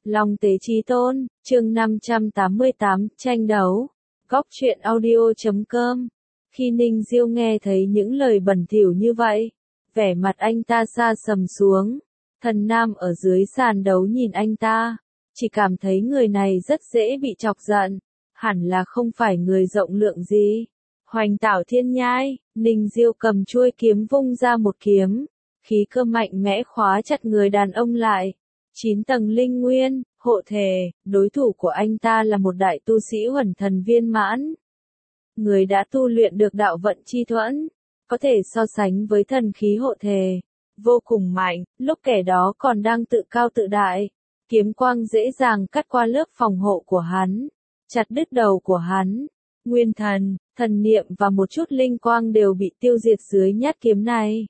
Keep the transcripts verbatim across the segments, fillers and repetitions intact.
Long Tế Chí Tôn, chương năm trăm tám mươi tám, tranh đấu. Góc truyện audio chấm com. Khi Ninh Diêu nghe thấy những lời bẩn thỉu như vậy, vẻ mặt anh ta sa sầm xuống. Thần Nam ở dưới sàn đấu nhìn anh ta, chỉ cảm thấy người này rất dễ bị chọc giận, hẳn là không phải người rộng lượng gì. Hoành Tảo Thiên Nhai, Ninh Diêu cầm chuôi kiếm vung ra một kiếm, khí cơ mạnh mẽ khóa chặt người đàn ông lại. Chín tầng linh nguyên, hộ thể, đối thủ của anh ta là một đại tu sĩ huẩn thần viên mãn. Người đã tu luyện được đạo vận chi thuẫn, có thể so sánh với thần khí hộ thể, vô cùng mạnh, lúc kẻ đó còn đang tự cao tự đại. Kiếm quang dễ dàng cắt qua lớp phòng hộ của hắn, chặt đứt đầu của hắn. Nguyên thần, thần niệm và một chút linh quang đều bị tiêu diệt dưới nhát kiếm này.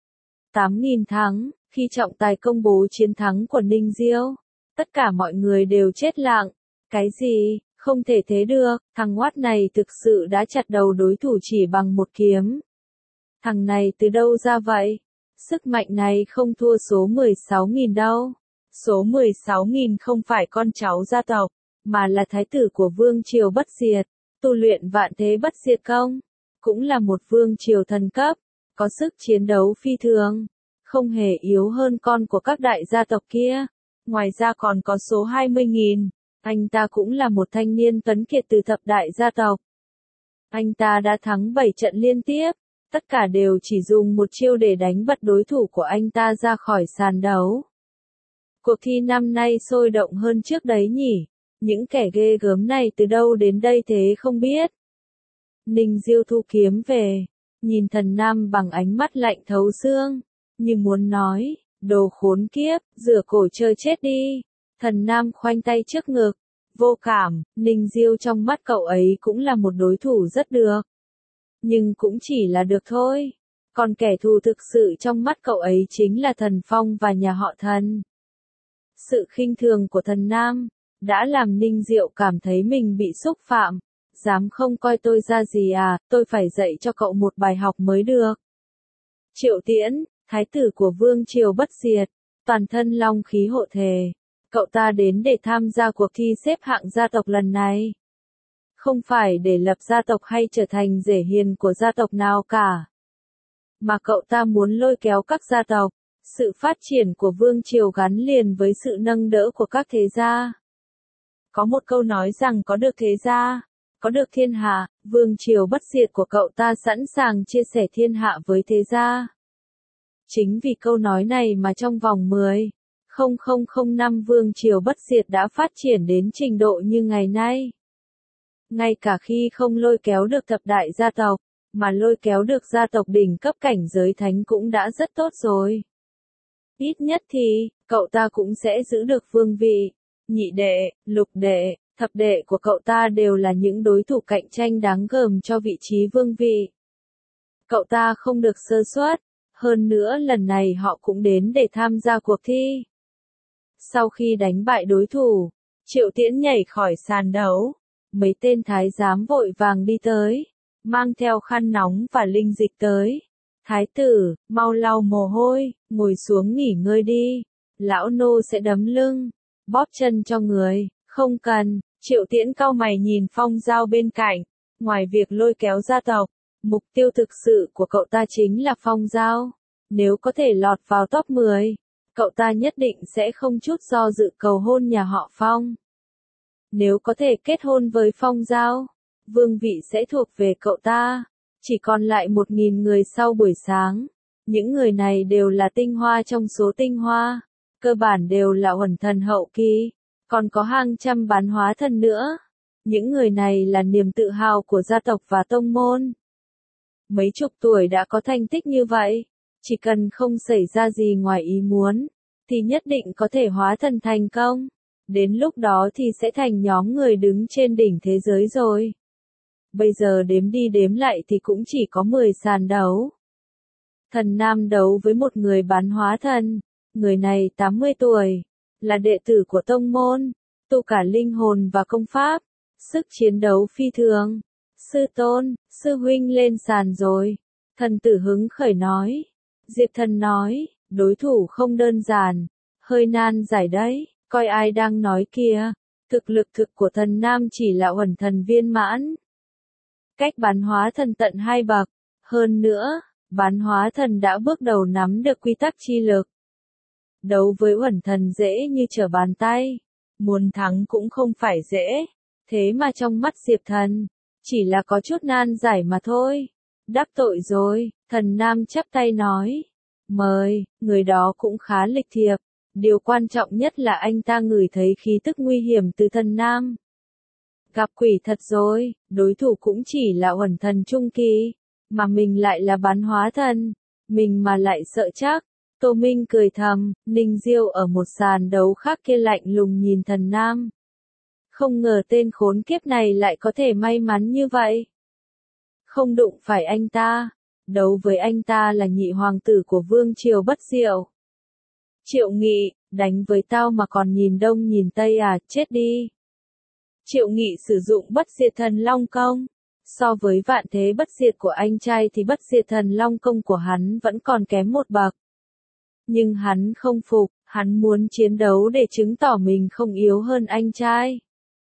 tám nghìn thắng, khi trọng tài công bố chiến thắng của Ninh Diêu, tất cả mọi người đều chết lặng. Cái gì, không thể thế được, thằng oát này thực sự đã chặt đầu đối thủ chỉ bằng một kiếm. Thằng này từ đâu ra vậy? Sức mạnh này không thua số mười sáu nghìn đâu. Số mười sáu nghìn không phải con cháu gia tộc, mà là thái tử của vương triều bất diệt, tu luyện vạn thế bất diệt công, cũng là một vương triều thần cấp, có sức chiến đấu phi thường, không hề yếu hơn con của các đại gia tộc kia. Ngoài ra còn có số hai mươi nghìn, anh ta cũng là một thanh niên tuấn kiệt từ thập đại gia tộc. Anh ta đã thắng bảy trận liên tiếp, tất cả đều chỉ dùng một chiêu để đánh bật đối thủ của anh ta ra khỏi sàn đấu. Cuộc thi năm nay sôi động hơn trước đấy nhỉ, những kẻ ghê gớm này từ đâu đến đây thế không biết. Ninh Diêu thu kiếm về, nhìn Thần Nam bằng ánh mắt lạnh thấu xương, như muốn nói, đồ khốn kiếp, rửa cổ chơi chết đi. Thần Nam khoanh tay trước ngực, vô cảm, Ninh Diêu trong mắt cậu ấy cũng là một đối thủ rất được. Nhưng cũng chỉ là được thôi, còn kẻ thù thực sự trong mắt cậu ấy chính là Thần Phong và nhà họ Thần. Sự khinh thường của Thần Nam đã làm Ninh Diệu cảm thấy mình bị xúc phạm. Dám không coi tôi ra gì à, tôi phải dạy cho cậu một bài học mới được. Triệu Tiễn, thái tử của vương triều bất diệt, toàn thân long khí hộ thể. Cậu ta đến để tham gia cuộc thi xếp hạng gia tộc lần này. Không phải để lập gia tộc hay trở thành rể hiền của gia tộc nào cả. Mà cậu ta muốn lôi kéo các gia tộc. Sự phát triển của vương triều gắn liền với sự nâng đỡ của các thế gia. Có một câu nói rằng có được thế gia, có được thiên hạ, vương triều bất diệt của cậu ta sẵn sàng chia sẻ thiên hạ với thế gia. Chính vì câu nói này mà trong vòng mười nghìn năm vương triều bất diệt đã phát triển đến trình độ như ngày nay. Ngay cả khi không lôi kéo được thập đại gia tộc, mà lôi kéo được gia tộc đỉnh cấp cảnh giới thánh cũng đã rất tốt rồi. Ít nhất thì, cậu ta cũng sẽ giữ được vương vị. Nhị đệ, lục đệ, thập đệ của cậu ta đều là những đối thủ cạnh tranh đáng gờm cho vị trí vương vị. Cậu ta không được sơ suất, hơn nữa lần này họ cũng đến để tham gia cuộc thi. Sau khi đánh bại đối thủ, Triệu Tiễn nhảy khỏi sàn đấu. Mấy tên thái giám vội vàng đi tới, mang theo khăn nóng và linh dịch tới. Thái tử, mau lau mồ hôi, ngồi xuống nghỉ ngơi đi. Lão nô sẽ đấm lưng, bóp chân cho người. Không cần. Triệu Tiễn cau mày nhìn Phong Giao bên cạnh. Ngoài việc lôi kéo gia tộc, mục tiêu thực sự của cậu ta chính là Phong Giao. Nếu có thể lọt vào top mười, cậu ta nhất định sẽ không chút do dự cầu hôn nhà họ Phong. Nếu có thể kết hôn với Phong Giao, vương vị sẽ thuộc về cậu ta. Chỉ còn lại một nghìn người sau buổi sáng. Những người này đều là tinh hoa trong số tinh hoa. Cơ bản đều là huẩn thần hậu kỳ. Còn có hàng trăm bán hóa thần nữa. Những người này là niềm tự hào của gia tộc và tông môn. Mấy chục tuổi đã có thành tích như vậy. Chỉ cần không xảy ra gì ngoài ý muốn, thì nhất định có thể hóa thần thành công. Đến lúc đó thì sẽ thành nhóm người đứng trên đỉnh thế giới rồi. Bây giờ đếm đi đếm lại thì cũng chỉ có mười sàn đấu. Thần Nam đấu với một người bán hóa thần. Người này tám mươi tuổi, là đệ tử của tông môn, tu cả linh hồn và công pháp, sức chiến đấu phi thường. Sư tôn, sư huynh lên sàn rồi. Thần tử hứng khởi nói. Diệp Thần nói, đối thủ không đơn giản, hơi nan giải đấy. Coi ai đang nói kìa, thực lực thực của thần nam chỉ là uẩn thần viên mãn. Cách bán hóa thần tận hai bậc, hơn nữa, bán hóa thần đã bước đầu nắm được quy tắc chi lực. Đấu với uẩn thần dễ như trở bàn tay, muốn thắng cũng không phải dễ, thế mà trong mắt Diệp Thần, chỉ là có chút nan giải mà thôi. Đắc tội rồi, thần nam chắp tay nói. Mời, người đó cũng khá lịch thiệp, điều quan trọng nhất là anh ta ngửi thấy khí tức nguy hiểm từ thần nam. Gặp quỷ thật rồi, đối thủ cũng chỉ là uẩn thần trung kỳ, mà mình lại là bán hóa thần, mình mà lại sợ chắc. Tô Minh cười thầm, Ninh Diêu ở một sàn đấu khác kia lạnh lùng nhìn thần nam. Không ngờ tên khốn kiếp này lại có thể may mắn như vậy. Không đụng phải anh ta, đấu với anh ta là nhị hoàng tử của vương triều Bất Diệu. Triệu Nghị, đánh với tao mà còn nhìn đông nhìn tây à, chết đi. Triệu Nghị sử dụng bất diệt thần long công. So với vạn thế bất diệt của anh trai thì bất diệt thần long công của hắn vẫn còn kém một bậc. Nhưng hắn không phục, hắn muốn chiến đấu để chứng tỏ mình không yếu hơn anh trai.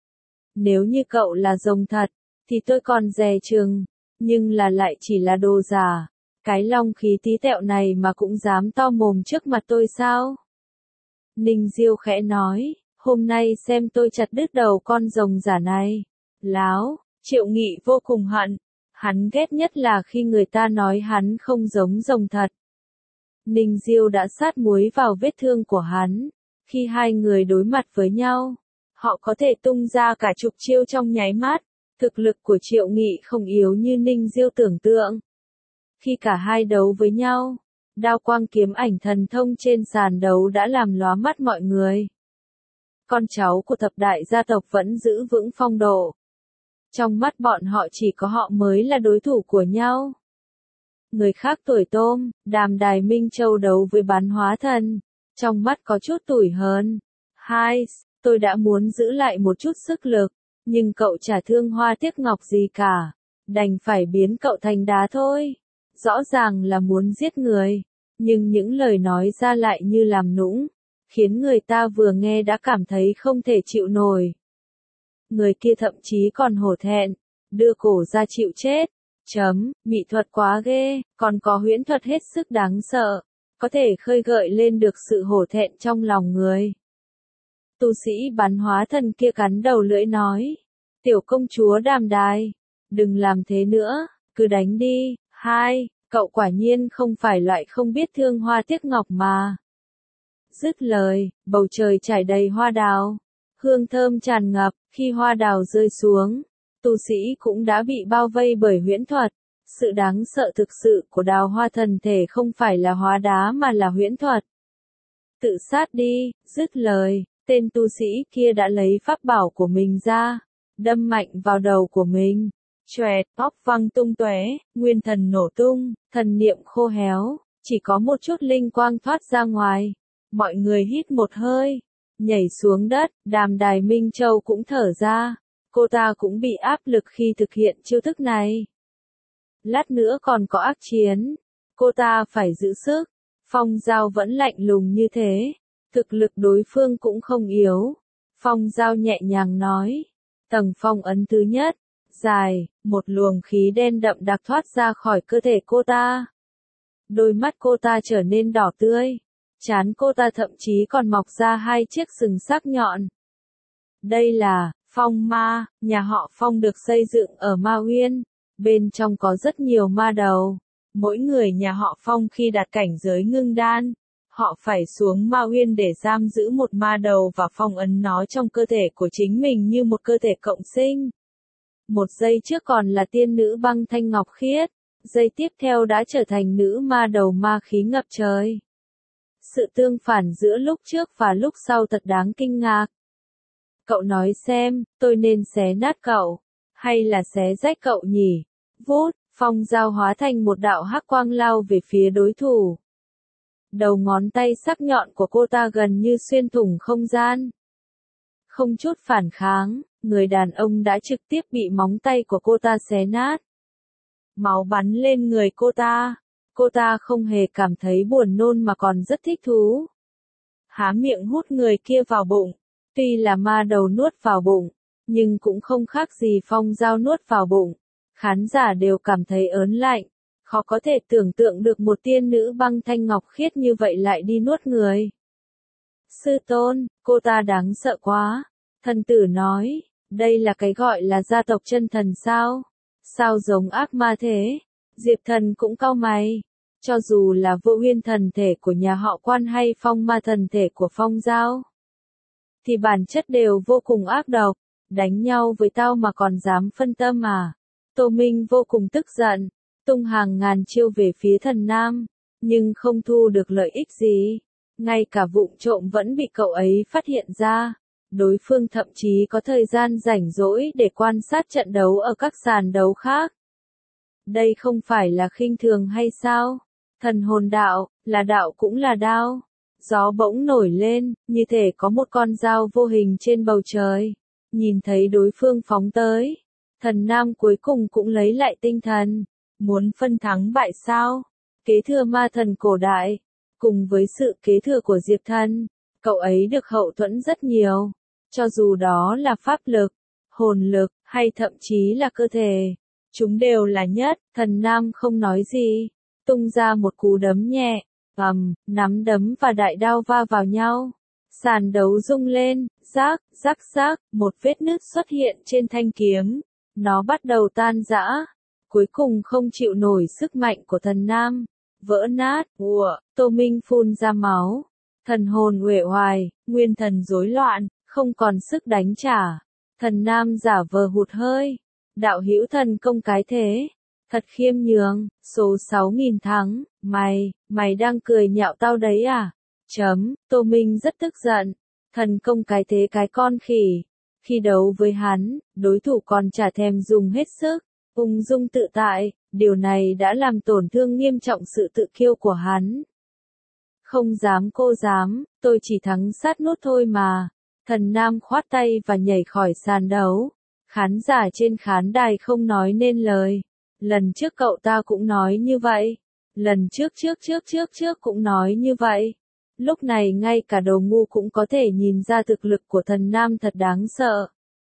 Nếu như cậu là rồng thật, thì tôi còn dè chừng, nhưng là lại chỉ là đồ giả. Cái long khí tí tẹo này mà cũng dám to mồm trước mặt tôi sao? Ninh Diêu khẽ nói, hôm nay xem tôi chặt đứt đầu con rồng giả này. Láo, Triệu Nghị vô cùng hận, hắn ghét nhất là khi người ta nói hắn không giống rồng thật. Ninh Diêu đã sát muối vào vết thương của hắn, khi hai người đối mặt với nhau, họ có thể tung ra cả chục chiêu trong nháy mắt, thực lực của Triệu Nghị không yếu như Ninh Diêu tưởng tượng. Khi cả hai đấu với nhau, đao quang kiếm ảnh thần thông trên sàn đấu đã làm lóa mắt mọi người. Con cháu của thập đại gia tộc vẫn giữ vững phong độ. Trong mắt bọn họ chỉ có họ mới là đối thủ của nhau. Người khác tuổi tôm, Đàm Đài Minh Châu đấu với bán hóa thần, trong mắt có chút tủi hờn. Hai, tôi đã muốn giữ lại một chút sức lực, nhưng cậu chả thương hoa tiếc ngọc gì cả, đành phải biến cậu thành đá thôi. Rõ ràng là muốn giết người, nhưng những lời nói ra lại như làm nũng, khiến người ta vừa nghe đã cảm thấy không thể chịu nổi. Người kia thậm chí còn hổ thẹn, đưa cổ ra chịu chết. Chấm, mỹ thuật quá ghê, còn có huyễn thuật hết sức đáng sợ, có thể khơi gợi lên được sự hổ thẹn trong lòng người. Tu sĩ bán hóa thần kia cắn đầu lưỡi nói, tiểu công chúa Đàm Đài, đừng làm thế nữa, cứ đánh đi. Hai, cậu quả nhiên không phải loại không biết thương hoa tiếc ngọc mà. Dứt lời, bầu trời trải đầy hoa đào, hương thơm tràn ngập, khi hoa đào rơi xuống, tu sĩ cũng đã bị bao vây bởi huyễn thuật. Sự đáng sợ thực sự của đào hoa thần thể không phải là hóa đá mà là huyễn thuật. Tự sát đi, dứt lời, tên tu sĩ kia đã lấy pháp bảo của mình ra, đâm mạnh vào đầu của mình. Choẹt, óc văng tung tóe, nguyên thần nổ tung, thần niệm khô héo, chỉ có một chút linh quang thoát ra ngoài. Mọi người hít một hơi, nhảy xuống đất, Đàm Đài Minh Châu cũng thở ra. Cô ta cũng bị áp lực khi thực hiện chiêu thức này. Lát nữa còn có ác chiến, cô ta phải giữ sức. Phong Giao vẫn lạnh lùng như thế, thực lực đối phương cũng không yếu. Phong Giao nhẹ nhàng nói, tầng phong ấn thứ nhất, dài, một luồng khí đen đậm đặc thoát ra khỏi cơ thể cô ta. Đôi mắt cô ta trở nên đỏ tươi, trán cô ta thậm chí còn mọc ra hai chiếc sừng sắc nhọn. Đây là Phong Ma, nhà họ Phong được xây dựng ở Ma Uyên, bên trong có rất nhiều ma đầu. Mỗi người nhà họ Phong khi đạt cảnh giới ngưng đan, họ phải xuống Ma Uyên để giam giữ một ma đầu và phong ấn nó trong cơ thể của chính mình như một cơ thể cộng sinh. Một giây trước còn là tiên nữ băng thanh ngọc khiết, giây tiếp theo đã trở thành nữ ma đầu ma khí ngập trời. Sự tương phản giữa lúc trước và lúc sau thật đáng kinh ngạc. Cậu nói xem, tôi nên xé nát cậu, hay là xé rách cậu nhỉ? Vút, Phong Giao hóa thành một đạo hắc quang lao về phía đối thủ. Đầu ngón tay sắc nhọn của cô ta gần như xuyên thủng không gian. Không chút phản kháng, người đàn ông đã trực tiếp bị móng tay của cô ta xé nát. Máu bắn lên người cô ta. Cô ta không hề cảm thấy buồn nôn mà còn rất thích thú. Há miệng hút người kia vào bụng, Tuy là ma đầu nuốt vào bụng, nhưng cũng không khác gì phong dao nuốt vào bụng. Khán giả đều cảm thấy ớn lạnh, khó có thể tưởng tượng được một tiên nữ băng thanh ngọc khiết như vậy lại đi nuốt người. Sư tôn, cô ta đáng sợ quá. Thần tử nói, đây là cái gọi là gia tộc chân thần sao? Sao giống ác ma thế? Diệp Thần cũng cau mày. Cho dù là Vô Uyên thần thể của nhà họ Quan hay Phong Ma thần thể của Phong Giao, thì bản chất đều vô cùng ác độc. Đánh nhau với tao mà còn dám phân tâm à? Tô Minh vô cùng tức giận, tung hàng ngàn chiêu về phía Thần Nam, nhưng không thu được lợi ích gì. Ngay cả vụng trộm vẫn bị cậu ấy phát hiện ra. Đối phương thậm chí có thời gian rảnh rỗi để quan sát trận đấu ở các sàn đấu khác. Đây không phải là khinh thường hay sao? Thần hồn đạo, là đạo cũng là đao. Gió bỗng nổi lên, như thể có một con dao vô hình trên bầu trời. Nhìn thấy đối phương phóng tới, Thần Nam cuối cùng cũng lấy lại tinh thần. Muốn phân thắng bại sao? Kế thừa ma thần cổ đại, cùng với sự kế thừa của Diệp Thần, cậu ấy được hậu thuẫn rất nhiều. Cho dù đó là pháp lực, hồn lực, hay thậm chí là cơ thể, chúng đều là nhất. Thần Nam không nói gì, tung ra một cú đấm nhẹ, ầm, nắm đấm và đại đao va vào nhau. Sàn đấu rung lên, rác, rắc rác, một vết nứt xuất hiện trên thanh kiếm. Nó bắt đầu tan rã, cuối cùng không chịu nổi sức mạnh của Thần Nam, vỡ nát. Ùa, Tô Minh phun ra máu, thần hồn uể oải, nguyên thần rối loạn, không còn sức đánh trả. Thần Nam giả vờ hụt hơi, đạo hữu thần công cái thế, thật khiêm nhường, số sáu nghìn thắng, mày, mày đang cười nhạo tao đấy à? Chấm, Tô Minh rất tức giận, thần công cái thế cái con khỉ. Khi đấu với hắn, đối thủ còn chả thèm dùng hết sức, ung dung tự tại, điều này đã làm tổn thương nghiêm trọng sự tự kiêu của hắn. Không dám cô dám, tôi chỉ thắng sát nút thôi mà. Thần Nam khoát tay và nhảy khỏi sàn đấu. Khán giả trên khán đài không nói nên lời. Lần trước cậu ta cũng nói như vậy. Lần trước trước trước trước trước cũng nói như vậy. Lúc này ngay cả đồ ngu cũng có thể nhìn ra thực lực của Thần Nam thật đáng sợ.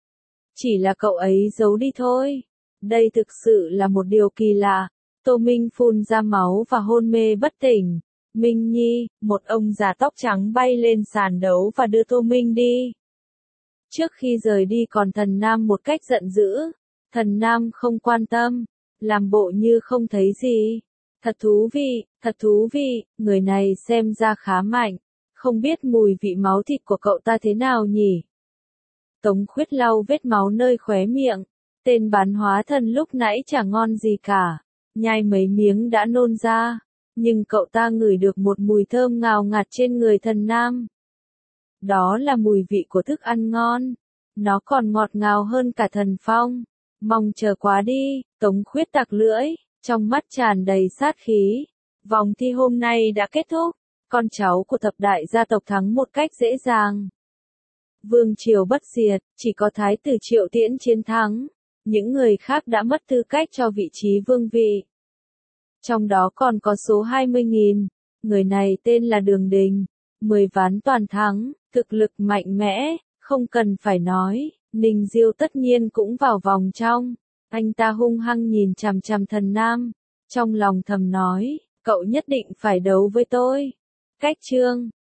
Chỉ là cậu ấy giấu đi thôi. Đây thực sự là một điều kỳ lạ. Tô Minh phun ra máu và hôn mê bất tỉnh. Minh Nhi, một ông già tóc trắng bay lên sàn đấu và đưa Tô Minh đi. Trước khi rời đi còn Thần Nam một cách giận dữ. Thần Nam không quan tâm, làm bộ như không thấy gì. Thật thú vị, thật thú vị, người này xem ra khá mạnh. Không biết mùi vị máu thịt của cậu ta thế nào nhỉ? Tống Khuyết lau vết máu nơi khóe miệng. Tên bán hóa thần lúc nãy chả ngon gì cả. Nhai mấy miếng đã nôn ra. Nhưng cậu ta ngửi được một mùi thơm ngào ngạt trên người Thần Nam. Đó là mùi vị của thức ăn ngon. Nó còn ngọt ngào hơn cả thần phong. Mong chờ quá đi, Tống Khuyết tặc lưỡi, trong mắt tràn đầy sát khí. Vòng thi hôm nay đã kết thúc. Con cháu của thập đại gia tộc thắng một cách dễ dàng. Vương triều bất diệt, chỉ có Thái tử Triệu Tiễn chiến thắng. Những người khác đã mất tư cách cho vị trí vương vị. Trong đó còn có số hai mươi nghìn. Người này tên là Đường Đình. mười ván toàn thắng, thực lực mạnh mẽ, không cần phải nói. Ninh Diêu tất nhiên cũng vào vòng trong. Anh ta hung hăng nhìn chằm chằm Thần Nam. Trong lòng thầm nói, cậu nhất định phải đấu với tôi. Cách chương